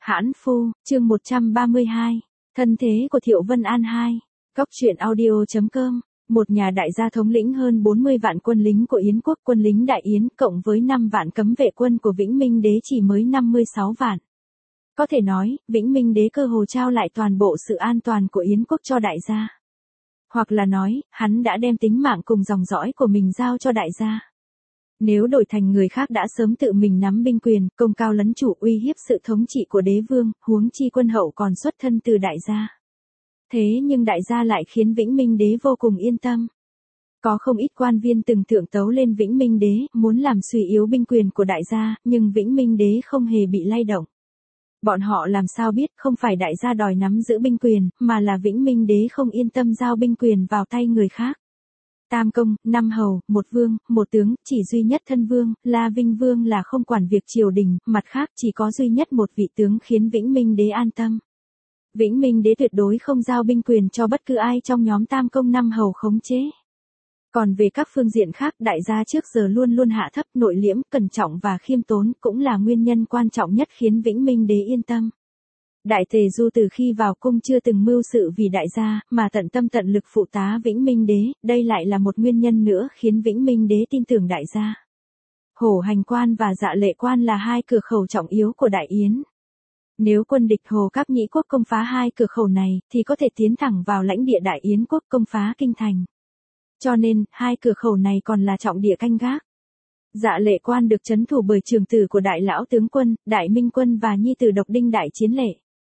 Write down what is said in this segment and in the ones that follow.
Hãn Phu, chương 132. Thân thế của Thiệu Vân An 2. Góc truyện audio.com. Một nhà đại gia thống lĩnh hơn 40 vạn quân lính của Yến quốc, quân lính Đại Yến cộng với 5 vạn cấm vệ quân của Vĩnh Minh Đế chỉ mới 56 vạn. Có thể nói, Vĩnh Minh Đế cơ hồ trao lại toàn bộ sự an toàn của Yến quốc cho đại gia. Hoặc là nói, hắn đã đem tính mạng cùng dòng dõi của mình giao cho đại gia. Nếu đổi thành người khác đã sớm tự mình nắm binh quyền, công cao lấn chủ uy hiếp sự thống trị của đế vương, huống chi quân hậu còn xuất thân từ đại gia. Thế nhưng đại gia lại khiến Vĩnh Minh Đế vô cùng yên tâm. Có không ít quan viên từng thượng tấu lên Vĩnh Minh Đế, muốn làm suy yếu binh quyền của đại gia, nhưng Vĩnh Minh Đế không hề bị lay động. Bọn họ làm sao biết không phải đại gia đòi nắm giữ binh quyền, mà là Vĩnh Minh Đế không yên tâm giao binh quyền vào tay người khác. Tam công, 5 hầu, 1 vương, 1 tướng, chỉ duy nhất thân vương, La Vinh Vương là không quản việc triều đình, mặt khác chỉ có duy nhất một vị tướng khiến Vĩnh Minh Đế an tâm. Vĩnh Minh Đế tuyệt đối không giao binh quyền cho bất cứ ai trong nhóm tam công 5 hầu khống chế. Còn về các phương diện khác, đại gia trước giờ luôn luôn hạ thấp, nội liễm, cẩn trọng và khiêm tốn cũng là nguyên nhân quan trọng nhất khiến Vĩnh Minh Đế yên tâm. Đại Tề Du từ khi vào cung chưa từng mưu sự vì đại gia, mà tận tâm tận lực phụ tá Vĩnh Minh Đế, đây lại là một nguyên nhân nữa khiến Vĩnh Minh Đế tin tưởng đại gia. Hổ Hành Quan và Dạ Lệ Quan là hai cửa khẩu trọng yếu của Đại Yến. Nếu quân địch Hồ Các Nhĩ quốc công phá hai cửa khẩu này, thì có thể tiến thẳng vào lãnh địa Đại Yến quốc công phá kinh thành. Cho nên, hai cửa khẩu này còn là trọng địa canh gác. Dạ Lệ Quan được trấn thủ bởi trưởng tử của Đại Lão tướng quân, Đại Minh Quân và nhi tử độc đinh Đại Chiến Lệ.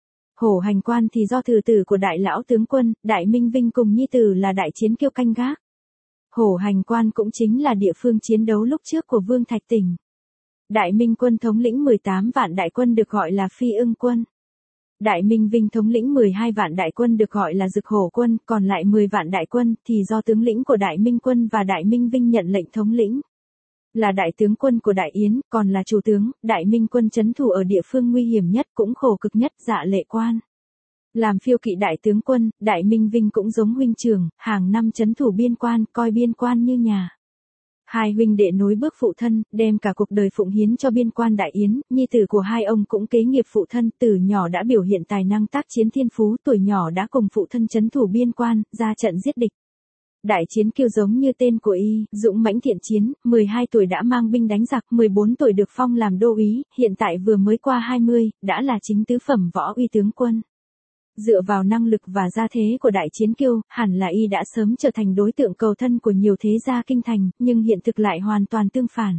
Hổ Hành Quan thì do thừa tử của Đại Lão tướng quân, Đại Minh Vinh cùng nhi tử là Đại Chiến Kiêu canh gác. Hổ Hành Quan cũng chính là địa phương chiến đấu lúc trước của Vương Thạch Tỉnh. Đại Minh Quân thống lĩnh 18 vạn đại quân được gọi là Phi Ưng Quân. Đại Minh Vinh thống lĩnh 12 vạn đại quân được gọi là Dực Hổ Quân, còn lại 10 vạn đại quân thì do tướng lĩnh của Đại Minh Quân và Đại Minh Vinh nhận lệnh thống lĩnh. Là đại tướng quân của Đại Yến, còn là chủ tướng, Đại Minh Quân trấn thủ ở địa phương nguy hiểm nhất cũng khổ cực nhất, Dạ Lệ Quan. Làm phiêu kỵ đại tướng quân, Đại Minh Vinh cũng giống huynh trưởng, hàng năm trấn thủ biên quan, coi biên quan như nhà. Hai huynh đệ nối bước phụ thân, đem cả cuộc đời phụng hiến cho biên quan Đại Yến, nhi tử của hai ông cũng kế nghiệp phụ thân, từ nhỏ đã biểu hiện tài năng tác chiến thiên phú, tuổi nhỏ đã cùng phụ thân trấn thủ biên quan, ra trận giết địch. Đại Chiến Kiêu giống như tên của y, dũng mãnh thiện chiến, 12 tuổi đã mang binh đánh giặc, 14 tuổi được phong làm đô úy, hiện tại vừa mới qua 20, đã là chính tứ phẩm võ uy tướng quân. Dựa vào năng lực và gia thế của Đại Chiến Kiêu, hẳn là y đã sớm trở thành đối tượng cầu thân của nhiều thế gia kinh thành, nhưng hiện thực lại hoàn toàn tương phản.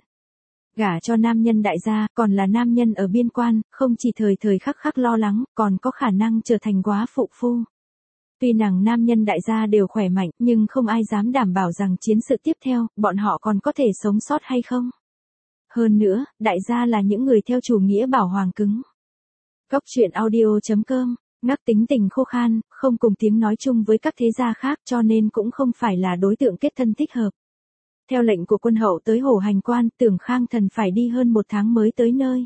Gả cho nam nhân đại gia, còn là nam nhân ở biên quan, không chỉ thời thời khắc khắc lo lắng, còn có khả năng trở thành góa phụ phu. Tuy rằng nam nhân đại gia đều khỏe mạnh, nhưng không ai dám đảm bảo rằng chiến sự tiếp theo, bọn họ còn có thể sống sót hay không. Hơn nữa, đại gia là những người theo chủ nghĩa bảo hoàng cứng. Góc truyện audio.com. Ngắc tính tình khô khan, không cùng tiếng nói chung với các thế gia khác cho nên cũng không phải là đối tượng kết thân thích hợp. Theo lệnh của quân hậu tới Hổ Hành Quan, Tưởng Khang Thần phải đi hơn 1 tháng mới tới nơi.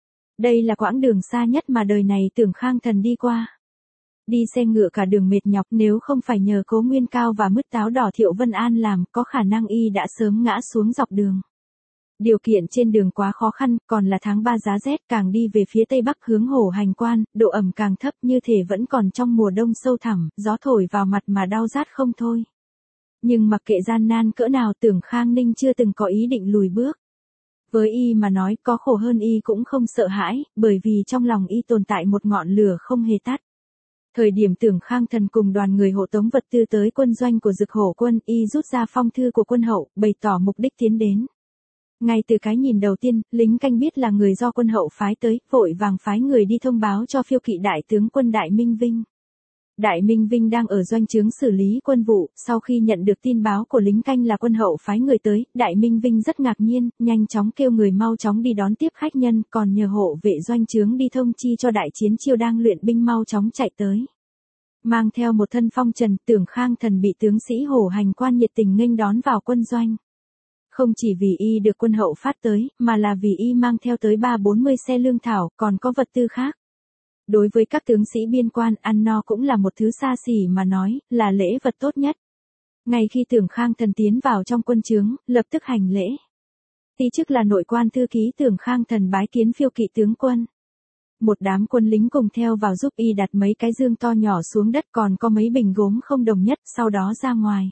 Đây là quãng đường xa nhất mà đời này Tưởng Khang Thần đi qua. Đi xe ngựa cả đường mệt nhọc, nếu không phải nhờ Cố Nguyên Cao và mứt táo đỏ Thiệu Vân An làm, có khả năng y đã sớm ngã xuống dọc đường. Điều kiện trên đường quá khó khăn, còn là tháng 3 giá rét, càng đi về phía tây bắc hướng Hổ Hành Quan, độ ẩm càng thấp, như thể vẫn còn trong mùa đông sâu thẳm, gió thổi vào mặt mà đau rát không thôi. Nhưng mặc kệ gian nan cỡ nào, Tưởng Khang Ninh chưa từng có ý định lùi bước. Với y mà nói, có khổ hơn y cũng không sợ hãi, bởi vì trong lòng y tồn tại một ngọn lửa không hề tắt. Thời điểm Tưởng Khang Thần cùng đoàn người hộ tống vật tư tới quân doanh của Dực Hổ Quân, y rút ra phong thư của quân hậu, bày tỏ mục đích tiến đến. Ngay từ cái nhìn đầu tiên, lính canh biết là người do quân hậu phái tới, vội vàng phái người đi thông báo cho phiêu kỵ đại tướng quân Đại Minh Vinh. Đại Minh Vinh đang ở doanh trướng xử lý quân vụ, sau khi nhận được tin báo của lính canh là quân hậu phái người tới, Đại Minh Vinh rất ngạc nhiên, nhanh chóng kêu người mau chóng đi đón tiếp khách nhân, còn nhờ hộ vệ doanh trướng đi thông chi cho Đại Chiến Chiêu đang luyện binh mau chóng chạy tới. Mang theo một thân phong trần, Tưởng Khang Thần bị tướng sĩ Hổ Hành Quan nhiệt tình nghênh đón vào quân doanh. Không chỉ vì y được quân hậu phát tới, mà là vì y mang theo tới 30-40 xe lương thảo, còn có vật tư khác. Đối với các tướng sĩ biên quan, ăn no cũng là một thứ xa xỉ mà nói, là lễ vật tốt nhất. Ngay khi Tưởng Khang Thần tiến vào trong quân trướng, lập tức hành lễ. Tí chức là nội quan thư ký Tưởng Khang Thần bái kiến phiêu kỵ tướng quân. Một đám quân lính cùng theo vào giúp y đặt mấy cái dương to nhỏ xuống đất, còn có mấy bình gốm không đồng nhất, sau đó ra ngoài.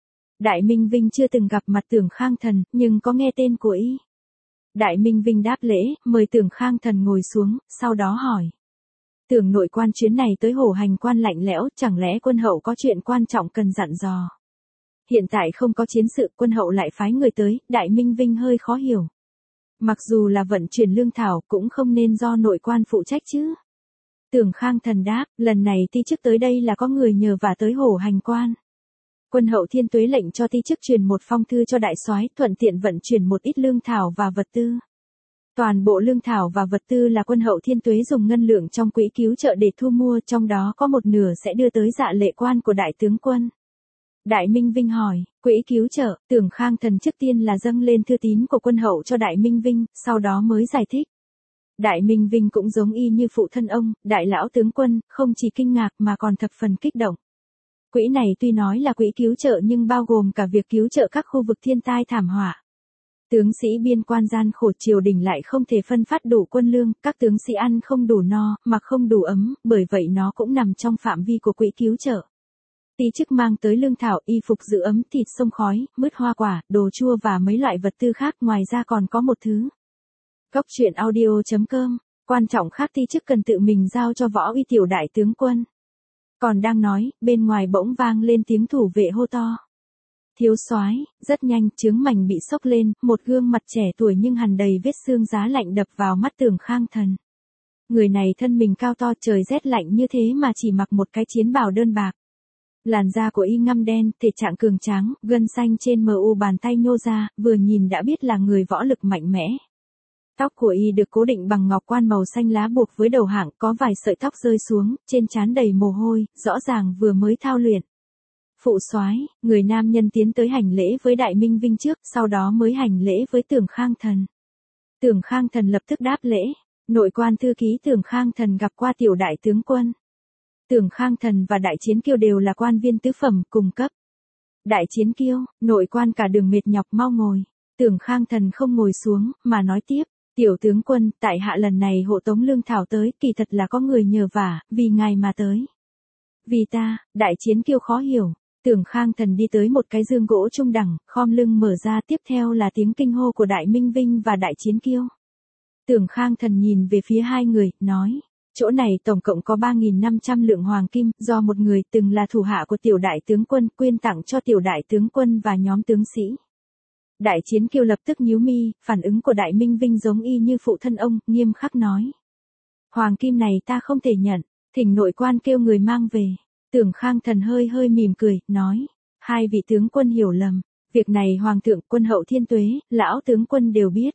Đại Minh Vinh chưa từng gặp mặt Tưởng Khang Thần, nhưng có nghe tên của y. Đại Minh Vinh đáp lễ, mời Tưởng Khang Thần ngồi xuống, sau đó hỏi. Tưởng nội quan chuyến này tới Hổ Hành Quan lạnh lẽo, chẳng lẽ quân hậu có chuyện quan trọng cần dặn dò? Hiện tại không có chiến sự, quân hậu lại phái người tới, Đại Minh Vinh hơi khó hiểu. Mặc dù là vận chuyển lương thảo cũng không nên do nội quan phụ trách chứ. Tưởng Khang Thần đáp, lần này ti chức tới đây là có người nhờ vả tới Hổ Hành Quan. Quân hậu Thiên Tuế lệnh cho ti chức truyền một phong thư cho đại soái, thuận tiện vận chuyển một ít lương thảo và vật tư. Toàn bộ lương thảo và vật tư là quân hậu Thiên Tuế dùng ngân lượng trong quỹ cứu trợ để thu mua, trong đó có một nửa sẽ đưa tới dạ lệ quan của đại tướng quân. Đại Minh Vinh hỏi, quỹ cứu trợ, Tưởng Khang Thần trước tiên là dâng lên thư tín của quân hậu cho Đại Minh Vinh, sau đó mới giải thích. Đại Minh Vinh cũng giống y như phụ thân ông, đại lão tướng quân, không chỉ kinh ngạc mà còn thập phần kích động. Quỹ này tuy nói là quỹ cứu trợ nhưng bao gồm cả việc cứu trợ các khu vực thiên tai thảm họa. Tướng sĩ biên quan gian khổ, triều đình lại không thể phân phát đủ quân lương, các tướng sĩ ăn không đủ no, mặc không đủ ấm, bởi vậy nó cũng nằm trong phạm vi của quỹ cứu trợ. Ti chức mang tới lương thảo, y phục giữ ấm, thịt sông khói, mứt hoa quả, đồ chua và mấy loại vật tư khác, ngoài ra còn có một thứ. Cóc truyện audio.com, quan trọng khác ti chức cần tự mình giao cho Võ Uy tiểu đại tướng quân. Còn đang nói, bên ngoài bỗng vang lên tiếng thủ vệ hô to. Thiếu soái, rất nhanh, chướng mảnh bị xốc lên, một gương mặt trẻ tuổi nhưng hằn đầy vết xương giá lạnh đập vào mắt Tưởng Khang Thần. Người này thân mình cao to, trời rét lạnh như thế mà chỉ mặc một cái chiến bào đơn bạc. Làn da của y ngăm đen, thể trạng cường tráng, gân xanh trên mu bàn tay nhô ra, vừa nhìn đã biết là người võ lực mạnh mẽ. Tóc của y được cố định bằng ngọc quan màu xanh lá buộc với đầu hạng, có vài sợi tóc rơi xuống, trên trán đầy mồ hôi, rõ ràng vừa mới thao luyện. Phụ soái, người nam nhân tiến tới hành lễ với Đại Minh Vinh trước, sau đó mới hành lễ với Tưởng Khang Thần. Tưởng Khang Thần lập tức đáp lễ, nội quan thư ký Tưởng Khang Thần gặp qua tiểu đại tướng quân. Tưởng Khang Thần và Đại Chiến Kiêu đều là quan viên tứ phẩm cùng cấp. Đại Chiến Kiêu, nội quan cả đường mệt nhọc, mau ngồi. Tưởng Khang Thần không ngồi xuống, mà nói tiếp, tiểu tướng quân, tại hạ lần này hộ tống lương thảo tới, kỳ thật là có người nhờ vả, vì ngài mà tới. Vì ta, Đại Chiến Kiêu khó hiểu. Tưởng Khang Thần đi tới một cái dương gỗ trung đẳng, khom lưng mở ra, tiếp theo là tiếng kinh hô của Đại Minh Vinh và Đại Chiến Kiêu. Tưởng Khang Thần nhìn về phía hai người, nói, chỗ này tổng cộng có 3.500 lượng hoàng kim, do một người từng là thủ hạ của tiểu đại tướng quân quyên tặng cho tiểu đại tướng quân và nhóm tướng sĩ. Đại Chiến Kiêu lập tức nhíu mi, phản ứng của Đại Minh Vinh giống y như phụ thân ông, nghiêm khắc nói. Hoàng kim này ta không thể nhận, thỉnh nội quan kêu người mang về. Tưởng Khang Thần hơi hơi mỉm cười, nói, hai vị tướng quân hiểu lầm, việc này Hoàng thượng, quân hậu Thiên Tuế, lão tướng quân đều biết.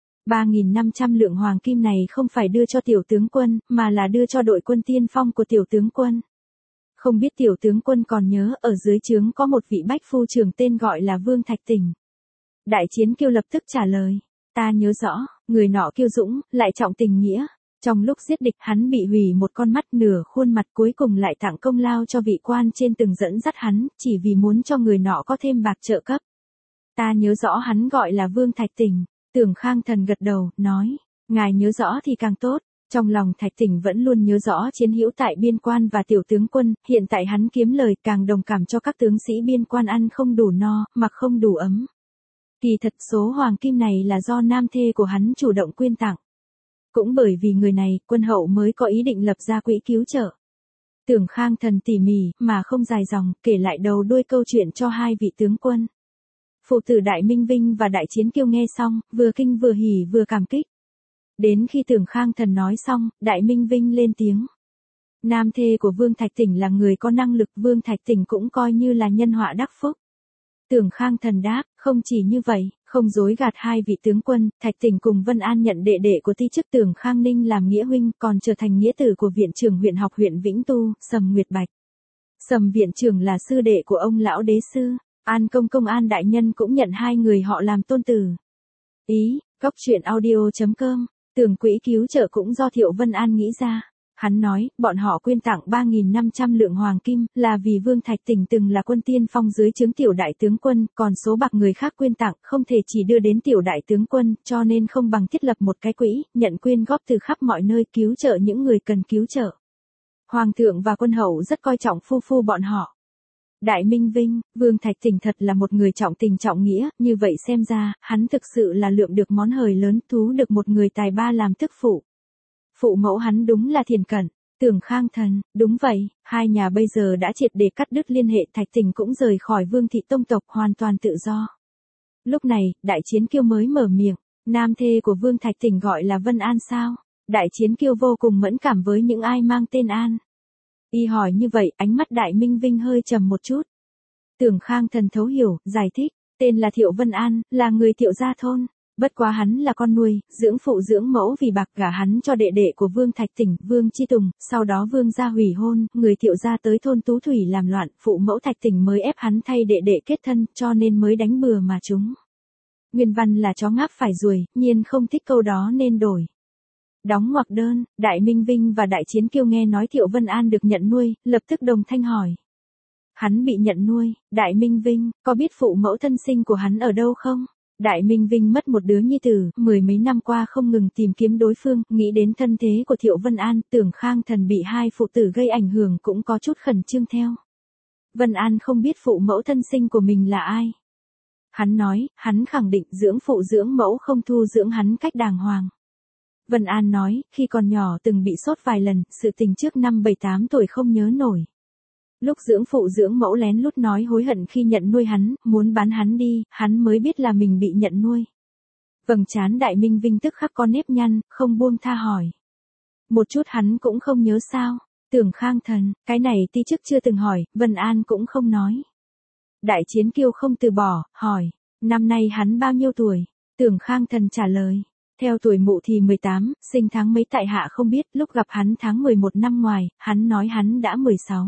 3.500 lượng hoàng kim này không phải đưa cho tiểu tướng quân, mà là đưa cho đội quân tiên phong của tiểu tướng quân. Không biết tiểu tướng quân còn nhớ, ở dưới trướng có một vị bách phu trưởng tên gọi là Vương Thạch Tỉnh. Đại Chiến Kiêu lập tức trả lời, ta nhớ rõ, người nọ kiêu dũng, lại trọng tình nghĩa. Trong lúc giết địch hắn bị hủy một con mắt, nửa khuôn mặt, cuối cùng lại tặng công lao cho vị quan trên từng dẫn dắt hắn, chỉ vì muốn cho người nọ có thêm bạc trợ cấp. Ta nhớ rõ hắn gọi là Vương Thạch Tỉnh. Tưởng Khang Thần gật đầu, nói, ngài nhớ rõ thì càng tốt. Trong lòng Thạch Tỉnh vẫn luôn nhớ rõ chiến hữu tại biên quan và tiểu tướng quân, hiện tại hắn kiếm lời, càng đồng cảm cho các tướng sĩ biên quan ăn không đủ no, mặc không đủ ấm. Kỳ thật số hoàng kim này là do nam thê của hắn chủ động quyên tặng. Cũng bởi vì người này, quân hậu mới có ý định lập ra quỹ cứu trợ. Tưởng Khang Thần tỉ mỉ, mà không dài dòng, kể lại đầu đuôi câu chuyện cho hai vị tướng quân. Phụ tử Đại Minh Vinh và Đại Chiến Kiêu nghe xong, vừa kinh vừa hỉ vừa cảm kích. Đến khi Tưởng Khang Thần nói xong, Đại Minh Vinh lên tiếng. Nam thê của Vương Thạch Tỉnh là người có năng lực, Vương Thạch Tỉnh cũng coi như là nhân họa đắc phúc. Tưởng Khang Thần đáp, không chỉ như vậy, không dối gạt hai vị tướng quân, Thạch Tỉnh cùng Vân An nhận đệ đệ của ti chức Tưởng Khang Ninh làm nghĩa huynh, còn trở thành nghĩa tử của viện trưởng huyện học huyện Vĩnh Tu, Sầm Nguyệt Bạch. Sầm viện trưởng là sư đệ của ông lão đế sư, An công An đại nhân cũng nhận hai người họ làm tôn tử. Ý, cóc truyện audio.com, tưởng quỹ cứu trợ cũng do Thiệu Vân An nghĩ ra. Hắn nói, bọn họ quyên tặng 3.500 lượng hoàng kim, là vì Vương Thạch Tỉnh từng là quân tiên phong dưới trướng tiểu đại tướng quân, còn số bạc người khác quyên tặng không thể chỉ đưa đến tiểu đại tướng quân, cho nên không bằng thiết lập một cái quỹ, nhận quyên góp từ khắp mọi nơi cứu trợ những người cần cứu trợ. Hoàng thượng và quân hậu rất coi trọng phu phu bọn họ. Đại Minh Vinh, Vương Thạch Tỉnh thật là một người trọng tình trọng nghĩa, như vậy xem ra, hắn thực sự là lượm được món hời lớn, thú được một người tài ba làm tức phụ. Phụ mẫu hắn đúng là thiền cận, Tưởng Khang Thần, đúng vậy, hai nhà bây giờ đã triệt để cắt đứt liên hệ, Thạch Tỉnh cũng rời khỏi Vương thị tông tộc hoàn toàn tự do. Lúc này, Đại Chiến Kiêu mới mở miệng, nam thê của Vương Thạch Tỉnh gọi là Vân An sao? Đại Chiến Kiêu vô cùng mẫn cảm với những ai mang tên An. Y hỏi như vậy, ánh mắt Đại Minh Vinh hơi trầm một chút. Tưởng Khang Thần thấu hiểu, giải thích, tên là Thiệu Vân An, là người Thiệu gia thôn. Bất quá hắn là con nuôi, dưỡng phụ dưỡng mẫu vì bạc gả hắn cho đệ đệ của Vương Thạch Tỉnh, Vương Chi Tùng, sau đó Vương gia hủy hôn, người Thiệu gia tới thôn Tú Thủy làm loạn, phụ mẫu Thạch Tỉnh mới ép hắn thay đệ đệ kết thân, cho nên mới đánh bừa mà chúng. Nguyên văn là chó ngáp phải ruồi, nhiên không thích câu đó nên đổi. Đóng ngoặc đơn, Đại Minh Vinh và Đại Chiến Kiêu nghe nói Thiệu Vân An được nhận nuôi, lập tức đồng thanh hỏi. Hắn bị nhận nuôi, Đại Minh Vinh, có biết phụ mẫu thân sinh của hắn ở đâu không? Đại Minh Vinh mất một đứa nhi tử, 10 mấy năm qua không ngừng tìm kiếm đối phương, nghĩ đến thân thế của Thiệu Vân An, Tưởng Khang Thần bị hai phụ tử gây ảnh hưởng cũng có chút khẩn trương theo. Vân An không biết phụ mẫu thân sinh của mình là ai. Hắn nói, hắn khẳng định dưỡng phụ dưỡng mẫu không thu dưỡng hắn cách đàng hoàng. Vân An nói, khi còn nhỏ từng bị sốt vài lần, sự tình trước năm 7-8 tuổi không nhớ nổi. Lúc dưỡng phụ dưỡng mẫu lén lút nói hối hận khi nhận nuôi hắn, muốn bán hắn đi, hắn mới biết là mình bị nhận nuôi. Vầng trán Đại Minh Vinh tức khắc có nếp nhăn, không buông tha hỏi. Một chút hắn cũng không nhớ sao, Tưởng Khang Thần, cái này ti trước chưa từng hỏi, Vân An cũng không nói. Đại Chiến Kiêu không từ bỏ, hỏi, năm nay hắn bao nhiêu tuổi? Tưởng Khang Thần trả lời. Theo tuổi mụ thì 18, sinh tháng mấy tại hạ không biết, lúc gặp hắn tháng 11 năm ngoài, hắn nói hắn đã 16.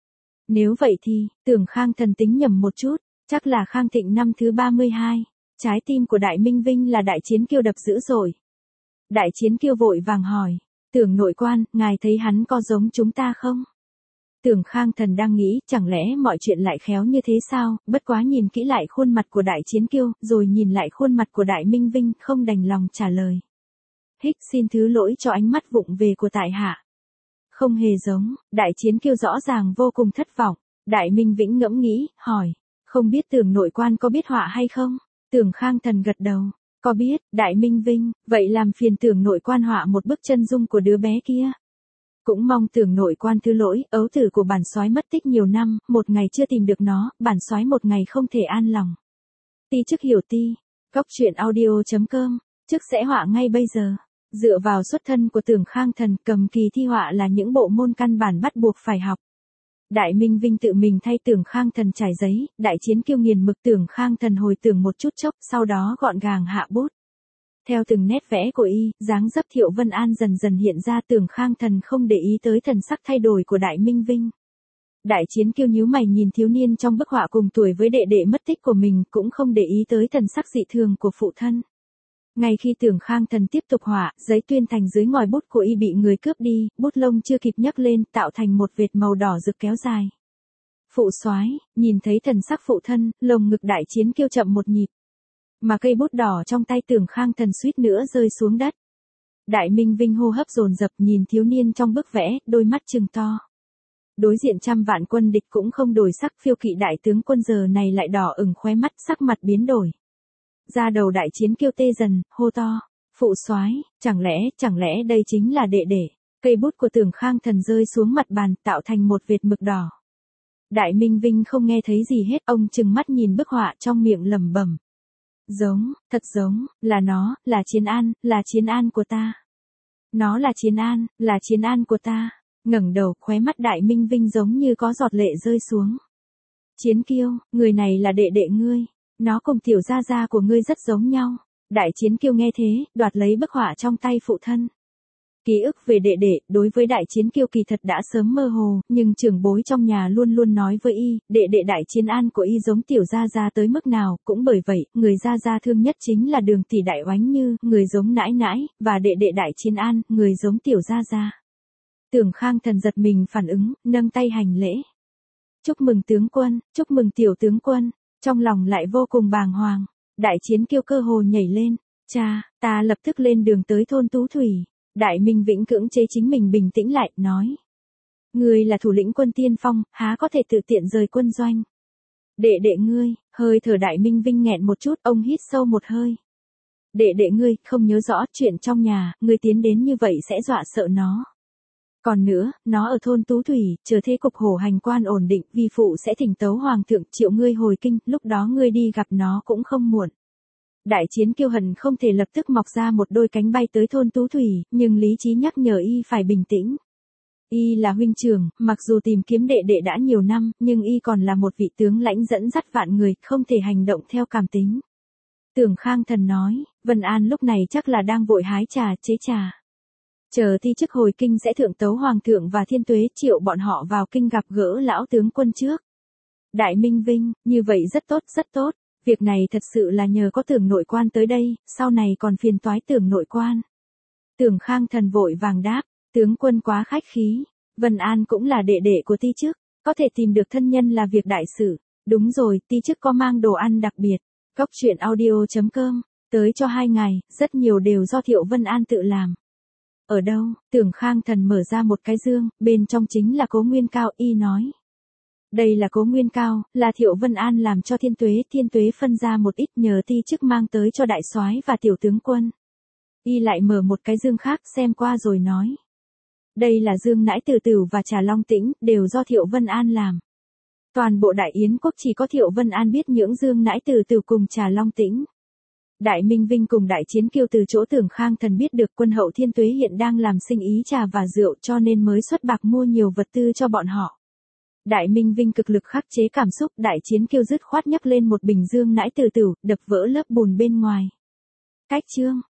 Nếu vậy thì, Tưởng Khang Thần tính nhầm một chút, chắc là Khang Thịnh năm thứ 32. Trái tim của Đại Minh Vinh là Đại Chiến Kiêu đập dữ dội. Đại Chiến Kiêu vội vàng hỏi, Tưởng nội quan, ngài thấy hắn có giống chúng ta không? Tưởng Khang Thần đang nghĩ, chẳng lẽ mọi chuyện lại khéo như thế sao, bất quá nhìn kỹ lại khuôn mặt của Đại Chiến Kiêu, rồi nhìn lại khuôn mặt của Đại Minh Vinh, không đành lòng trả lời. Hích xin thứ lỗi cho ánh mắt vụng về của tại hạ. Không hề giống, Đại Chiến Kiêu rõ ràng vô cùng thất vọng. Đại Minh Vĩnh ngẫm nghĩ, hỏi, không biết Tưởng nội quan có biết họa hay không? Tưởng Khang Thần gật đầu, có biết, Đại Minh Vinh, vậy làm phiền Tưởng nội quan họa một bức chân dung của đứa bé kia. Cũng mong Tưởng nội quan thứ lỗi, ấu tử của bản soái mất tích nhiều năm, một ngày chưa tìm được nó, bản soái một ngày không thể an lòng. Ti chức hiểu ti, góc truyện audio.com, chức sẽ họa ngay bây giờ. Dựa vào xuất thân của Tưởng Khang Thần, cầm kỳ thi họa là những bộ môn căn bản bắt buộc phải học. Đại Minh Vinh tự mình thay Tưởng Khang Thần trải giấy, Đại Chiến Kiêu nghiền mực Tưởng Khang Thần hồi tưởng một chút chốc, sau đó gọn gàng hạ bút. Theo từng nét vẽ của y, dáng dấp Thiệu Vân An dần dần hiện ra, Tưởng Khang Thần không để ý tới thần sắc thay đổi của Đại Minh Vinh. Đại Chiến Kiêu nhíu mày nhìn thiếu niên trong bức họa cùng tuổi với đệ đệ mất tích của mình, cũng không để ý tới thần sắc dị thường của phụ thân. Ngay khi Tưởng Khang Thần tiếp tục họa, giấy tuyên thành dưới ngòi bút của y bị người cướp đi, bút lông chưa kịp nhấc lên, tạo thành một vệt màu đỏ rực kéo dài. Phụ soái, nhìn thấy thần sắc phụ thân, lồng ngực Đại Chiến Kiêu chậm một nhịp. Mà cây bút đỏ trong tay Tưởng Khang Thần suýt nữa rơi xuống đất. Đại Minh Vinh hô hấp dồn dập nhìn thiếu niên trong bức vẽ, đôi mắt trừng to. Đối diện trăm vạn quân địch cũng không đổi sắc, phiêu kỵ đại tướng quân giờ này lại đỏ ửng khóe mắt, sắc mặt biến đổi. Da đầu Đại Chiến Kiêu tê dần, hô to, phụ soái, chẳng lẽ đây chính là đệ đệ? Cây bút của Tưởng Khang Thần rơi xuống mặt bàn, tạo thành một vệt mực đỏ. Đại Minh Vinh không nghe thấy gì hết, ông trừng mắt nhìn bức họa trong miệng lẩm bẩm. Giống, thật giống, là nó, là Chiến An của ta. Nó là Chiến An của ta. Ngẩng đầu, khóe mắt Đại Minh Vinh giống như có giọt lệ rơi xuống. Chiến Kiêu, người này là đệ đệ ngươi. Nó cùng tiểu gia gia của ngươi rất giống nhau. Đại Chiến Kiêu nghe thế, đoạt lấy bức họa trong tay phụ thân. Ký ức về đệ đệ, đối với Đại Chiến Kiêu kỳ thật đã sớm mơ hồ, nhưng trưởng bối trong nhà luôn luôn nói với y, đệ đệ Đại Chiến An của y giống tiểu gia gia tới mức nào, cũng bởi vậy, người gia gia thương nhất chính là Đường tỷ Đại Oánh Như, người giống nãi nãi, và đệ đệ Đại Chiến An, người giống tiểu gia gia. Tưởng Khang Thần giật mình phản ứng, nâng tay hành lễ. Chúc mừng tướng quân, chúc mừng tiểu tướng quân, trong lòng lại vô cùng bàng hoàng. Đại Chiến Kiêu cơ hồ nhảy lên, cha, ta lập tức lên đường tới thôn Tú Thủy. Đại Minh Vĩnh cưỡng chế chính mình bình tĩnh lại, nói. Ngươi là thủ lĩnh quân tiên phong, há có thể tự tiện rời quân doanh. Đệ đệ ngươi, hơi thở Đại Minh Vinh nghẹn một chút, ông hít sâu một hơi. Đệ đệ ngươi, không nhớ rõ chuyện trong nhà, ngươi tiến đến như vậy sẽ dọa sợ nó. Còn nữa, nó ở thôn Tú Thủy, chờ thế cục hổ hành quan ổn định, vi phụ sẽ thỉnh tấu hoàng thượng triệu ngươi hồi kinh, lúc đó ngươi đi gặp nó cũng không muộn. Đại Chiến Kiêu hận không thể lập tức mọc ra một đôi cánh bay tới thôn Tú Thủy, nhưng lý trí nhắc nhở y phải bình tĩnh. Y là huynh trưởng, mặc dù tìm kiếm đệ đệ đã nhiều năm, nhưng y còn là một vị tướng lãnh dẫn dắt vạn người, không thể hành động theo cảm tính. Tưởng Khang Thần nói, Vân An lúc này chắc là đang vội hái trà, chế trà. Chờ thi chức hồi kinh sẽ thượng tấu hoàng thượng và thiên tuế triệu bọn họ vào kinh gặp gỡ lão tướng quân trước. Đại Minh Vinh, như vậy rất tốt, rất tốt. Việc này thật sự là nhờ có Tưởng nội quan tới đây, sau này còn phiền toái Tưởng nội quan. Tưởng Khang Thần vội vàng đáp, tướng quân quá khách khí. Vân An cũng là đệ đệ của ti chức, có thể tìm được thân nhân là việc đại sự. Đúng rồi, ti chức có mang đồ ăn đặc biệt. Góc truyện audio.com, tới cho 2 ngày, rất nhiều đều do Thiệu Vân An tự làm. Ở đâu? Tưởng Khang Thần mở ra một cái dương, bên trong chính là Cố Nguyên Cao, y nói. Đây là Cố Nguyên Cao, là Thiệu Vân An làm cho thiên tuế phân ra một ít nhờ ti chức mang tới cho đại soái và tiểu tướng quân. Y lại mở một cái dương khác xem qua rồi nói. Đây là dương nãi từ tửu và trà long tĩnh, đều do Thiệu Vân An làm. Toàn bộ Đại Yến quốc chỉ có Thiệu Vân An biết những dương nãi từ tửu cùng trà long tĩnh. Đại Minh Vinh cùng Đại Chiến Kiêu từ chỗ Tưởng Khang Thần biết được quân hậu thiên tuế hiện đang làm sinh ý trà và rượu cho nên mới xuất bạc mua nhiều vật tư cho bọn họ. Đại Minh Vinh cực lực khắc chế cảm xúc, Đại Chiến Kiêu dứt khoát nhấc lên một bình dương nãi từ tửu, đập vỡ lớp bùn bên ngoài. Cách chương